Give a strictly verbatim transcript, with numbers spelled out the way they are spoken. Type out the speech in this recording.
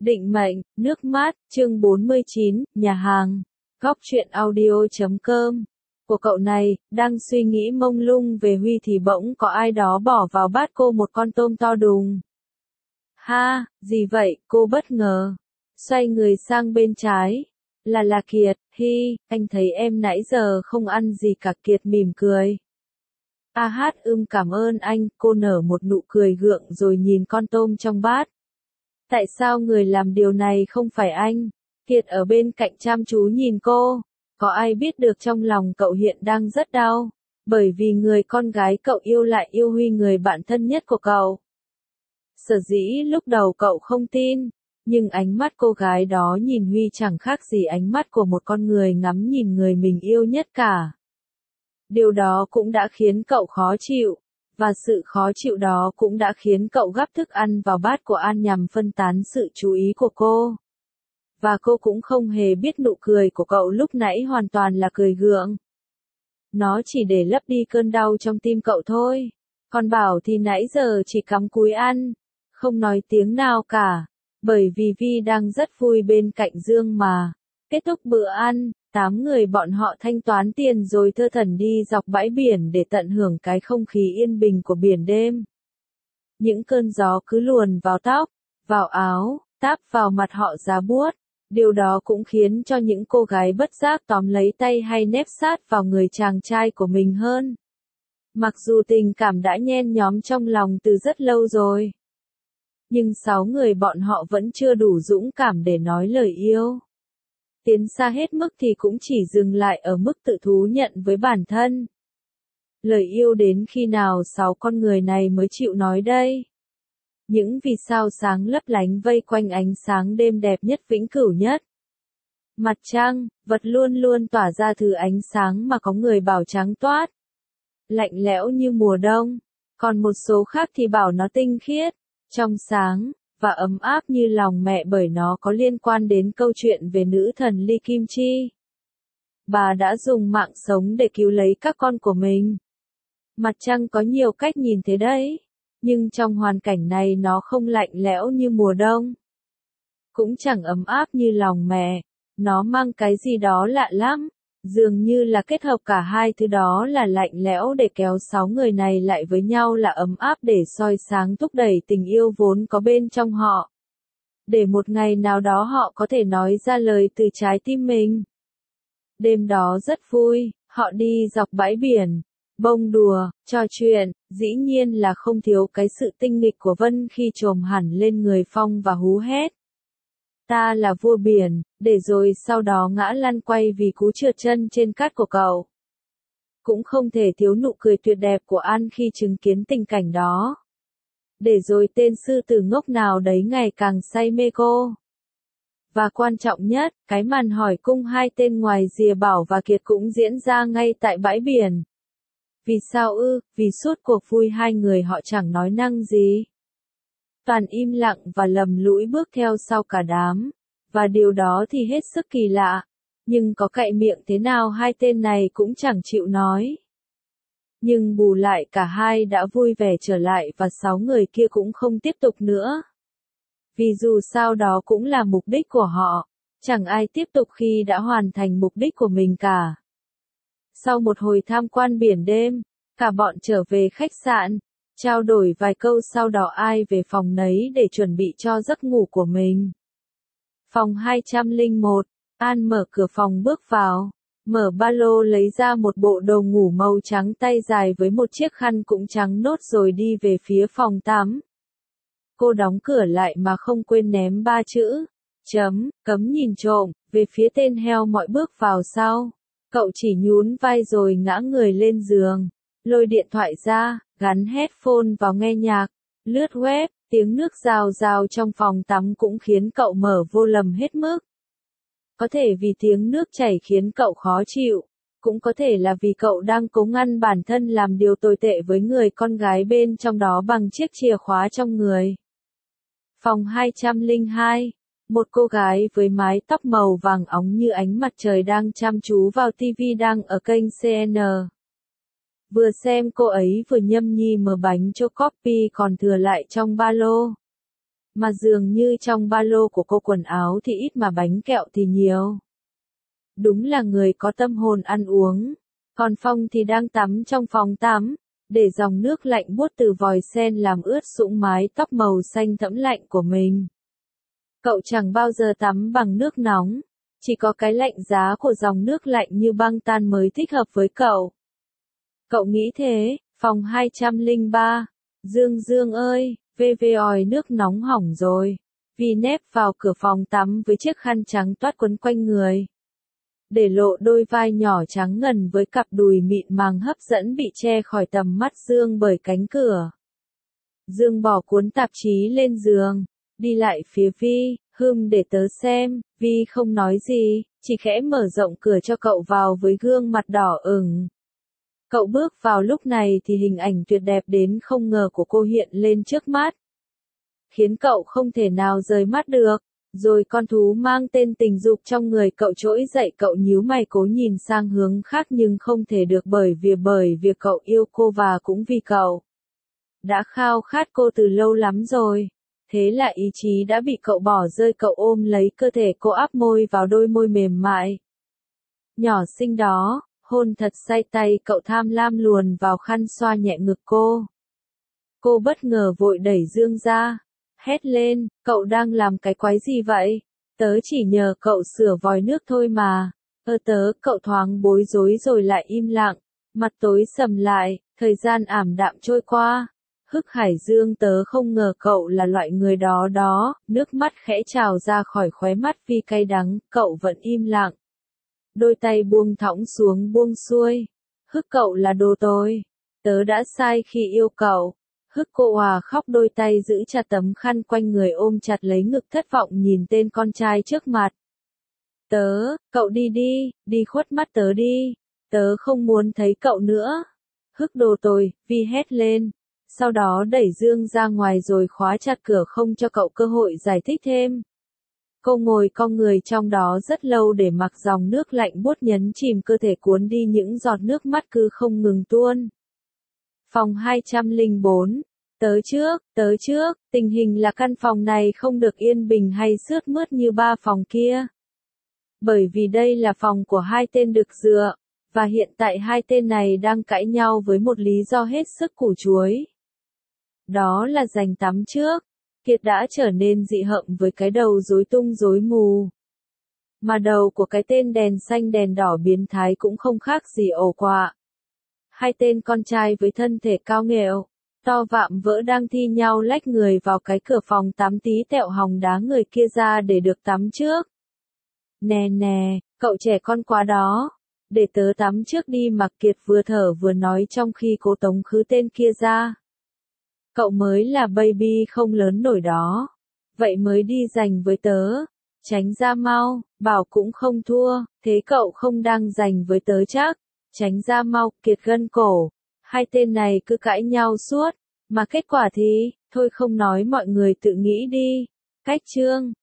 Định mệnh, nước mắt, chương bốn mươi chín, nhà hàng, góc truyện audio chấm com. Của cậu này, đang suy nghĩ mông lung về Huy thì bỗng có ai đó bỏ vào bát cô một con tôm to đùng. Ha, gì vậy, cô bất ngờ. Xoay người sang bên trái. Là là Kiệt, hi, anh thấy em nãy giờ không ăn gì cả. Kiệt mỉm cười. A hát ưm cảm ơn anh, cô nở một nụ cười gượng rồi nhìn con tôm trong bát. Tại sao người làm điều này không phải anh? Kiệt ở bên cạnh chăm chú nhìn cô. Có ai biết được trong lòng cậu hiện đang rất đau, bởi vì người con gái cậu yêu lại yêu Huy, người bạn thân nhất của cậu. Sở dĩ lúc đầu cậu không tin, nhưng ánh mắt cô gái đó nhìn Huy chẳng khác gì ánh mắt của một con người ngắm nhìn người mình yêu nhất cả. Điều đó cũng đã khiến cậu khó chịu, và sự khó chịu đó cũng đã khiến cậu gắp thức ăn vào bát của An nhằm phân tán sự chú ý của cô. Và cô cũng không hề biết nụ cười của cậu lúc nãy hoàn toàn là cười gượng. Nó chỉ để lấp đi cơn đau trong tim cậu thôi. Còn Bảo thì nãy giờ chỉ cắm cúi ăn, không nói tiếng nào cả, bởi vì Vi đang rất vui bên cạnh Dương mà. Kết thúc bữa ăn, tám người bọn họ thanh toán tiền rồi thơ thẩn đi dọc bãi biển để tận hưởng cái không khí yên bình của biển đêm. Những cơn gió cứ luồn vào tóc, vào áo, táp vào mặt họ giá buốt. Điều đó cũng khiến cho những cô gái bất giác tóm lấy tay hay nép sát vào người chàng trai của mình hơn. Mặc dù tình cảm đã nhen nhóm trong lòng từ rất lâu rồi, nhưng sáu người bọn họ vẫn chưa đủ dũng cảm để nói lời yêu. Tiến xa hết mức thì cũng chỉ dừng lại ở mức tự thú nhận với bản thân. Lời yêu đến khi nào sáu con người này mới chịu nói đây? Những vì sao sáng lấp lánh vây quanh ánh sáng đêm đẹp nhất vĩnh cửu nhất. Mặt trăng, vật luôn luôn tỏa ra thứ ánh sáng mà có người bảo trắng toát, lạnh lẽo như mùa đông, còn một số khác thì bảo nó tinh khiết, trong sáng, và ấm áp như lòng mẹ, bởi nó có liên quan đến câu chuyện về nữ thần Lee Kim Chi. Bà đã dùng mạng sống để cứu lấy các con của mình. Mặt trăng có nhiều cách nhìn thế đấy. Nhưng trong hoàn cảnh này nó không lạnh lẽo như mùa đông, cũng chẳng ấm áp như lòng mẹ, nó mang cái gì đó lạ lắm, dường như là kết hợp cả hai thứ đó, là lạnh lẽo để kéo sáu người này lại với nhau, là ấm áp để soi sáng thúc đẩy tình yêu vốn có bên trong họ. Để một ngày nào đó họ có thể nói ra lời từ trái tim mình. Đêm đó rất vui, họ đi dọc bãi biển, bông đùa, trò chuyện, dĩ nhiên là không thiếu cái sự tinh nghịch của Vân khi chồm hẳn lên người Phong và hú hét. Ta là vua biển, để rồi sau đó ngã lăn quay vì cú trượt chân trên cát của cậu. Cũng không thể thiếu nụ cười tuyệt đẹp của An khi chứng kiến tình cảnh đó. Để rồi tên sư tử ngốc nào đấy ngày càng say mê cô. Và quan trọng nhất, cái màn hỏi cung hai tên ngoài rìa Bảo và Kiệt cũng diễn ra ngay tại bãi biển. Vì sao ư? Vì suốt cuộc vui hai người họ chẳng nói năng gì. Toàn im lặng và lầm lũi bước theo sau cả đám. Và điều đó thì hết sức kỳ lạ. Nhưng có cậy miệng thế nào hai tên này cũng chẳng chịu nói. Nhưng bù lại cả hai đã vui vẻ trở lại và sáu người kia cũng không tiếp tục nữa. Vì dù sao đó cũng là mục đích của họ. Chẳng ai tiếp tục khi đã hoàn thành mục đích của mình cả. Sau một hồi tham quan biển đêm, cả bọn trở về khách sạn, trao đổi vài câu sau đó ai về phòng nấy để chuẩn bị cho giấc ngủ của mình. Phòng hai không một, An mở cửa phòng bước vào, mở ba lô lấy ra một bộ đồ ngủ màu trắng tay dài với một chiếc khăn cũng trắng nốt rồi đi về phía phòng tắm. Cô đóng cửa lại mà không quên ném ba chữ, chấm, cấm nhìn trộm, về phía tên heo mọi bước vào sau. Cậu chỉ nhún vai rồi ngã người lên giường, lôi điện thoại ra, gắn headphone vào nghe nhạc, lướt web, tiếng nước rào rào trong phòng tắm cũng khiến cậu mở vô lầm hết mức. Có thể vì tiếng nước chảy khiến cậu khó chịu, cũng có thể là vì cậu đang cố ngăn bản thân làm điều tồi tệ với người con gái bên trong đó bằng chiếc chìa khóa trong người. Phòng hai không hai. Một cô gái với mái tóc màu vàng óng như ánh mặt trời đang chăm chú vào ti vi đang ở kênh xê en. Vừa xem cô ấy vừa nhâm nhi mở bánh cho Coffee còn thừa lại trong ba lô. Mà dường như trong ba lô của cô quần áo thì ít mà bánh kẹo thì nhiều. Đúng là người có tâm hồn ăn uống. Còn Phong thì đang tắm trong phòng tắm, để dòng nước lạnh buốt từ vòi sen làm ướt sũng mái tóc màu xanh thẫm lạnh của mình. Cậu chẳng bao giờ tắm bằng nước nóng, chỉ có cái lạnh giá của dòng nước lạnh như băng tan mới thích hợp với cậu. Cậu nghĩ thế. Phòng hai trăm lẻ ba. Dương Dương ơi, vê vê òi nước nóng hỏng rồi. Vi nép vào cửa phòng tắm với chiếc khăn trắng toát quấn quanh người, để lộ đôi vai nhỏ trắng ngần với cặp đùi mịn màng hấp dẫn bị che khỏi tầm mắt Dương bởi cánh cửa. Dương bỏ cuốn tạp chí lên giường, đi lại phía Vi, hừm để tớ xem. Vi không nói gì, chỉ khẽ mở rộng cửa cho cậu vào với gương mặt đỏ ửng. Cậu bước vào lúc này thì hình ảnh tuyệt đẹp đến không ngờ của cô hiện lên trước mắt, khiến cậu không thể nào rời mắt được. Rồi con thú mang tên tình dục trong người cậu trỗi dậy, cậu nhíu mày cố nhìn sang hướng khác nhưng không thể được bởi vì bởi việc cậu yêu cô và cũng vì cậu đã khao khát cô từ lâu lắm rồi. Thế là ý chí đã bị cậu bỏ rơi, cậu ôm lấy cơ thể cô áp môi vào đôi môi mềm mại nhỏ xinh đó, hôn thật say tay cậu tham lam luồn vào khăn xoa nhẹ ngực cô. Cô bất ngờ vội đẩy Dương ra, hét lên, cậu đang làm cái quái gì vậy? Tớ chỉ nhờ cậu sửa vòi nước thôi mà. Ơ tớ, cậu thoáng bối rối rồi lại im lặng, mặt tối sầm lại, thời gian ảm đạm trôi qua. Hức Hải Dương, tớ không ngờ cậu là loại người đó đó, nước mắt khẽ trào ra khỏi khóe mắt vì cay đắng, cậu vẫn im lặng. Đôi tay buông thõng xuống buông xuôi. Hức, cậu là đồ tồi. Tớ đã sai khi yêu cậu. Hức, cô òa khóc, đôi tay giữ chặt tấm khăn quanh người ôm chặt lấy ngực, thất vọng nhìn tên con trai trước mặt. Tớ, cậu đi đi, đi khuất mắt tớ đi. Tớ không muốn thấy cậu nữa. Hức, đồ tồi, Vi hét lên. Sau đó đẩy Dương ra ngoài rồi khóa chặt cửa không cho cậu cơ hội giải thích thêm. Cô ngồi cong người trong đó rất lâu để mặc dòng nước lạnh buốt nhấn chìm cơ thể, cuốn đi những giọt nước mắt cứ không ngừng tuôn. Phòng hai trăm lẻ bốn. Tớ trước, tớ trước, tình hình là căn phòng này không được yên bình hay sướt mướt như ba phòng kia. Bởi vì đây là phòng của hai tên đực dựa, và hiện tại hai tên này đang cãi nhau với một lý do hết sức củ chuối. Đó là giành tắm trước. Kiệt đã trở nên dị hợm với cái đầu rối tung rối mù. Mà đầu của cái tên đèn xanh đèn đỏ biến thái cũng không khác gì ổ quạ. Hai tên con trai với thân thể cao nghệu, to vạm vỡ đang thi nhau lách người vào cái cửa phòng tắm tí tẹo hòng đá người kia ra để được tắm trước. Nè nè, cậu trẻ con quá đó. Để tớ tắm trước đi, Mặc Kiệt vừa thở vừa nói trong khi cố tống khứ tên kia ra. Cậu mới là baby không lớn nổi đó. Vậy mới đi giành với tớ. Tránh ra mau, bảo cũng không thua, thế cậu không đang giành với tớ chắc. Tránh ra mau, Kiệt gân cổ. Hai tên này cứ cãi nhau suốt, mà kết quả thì, thôi không nói, mọi người tự nghĩ đi. Cách chương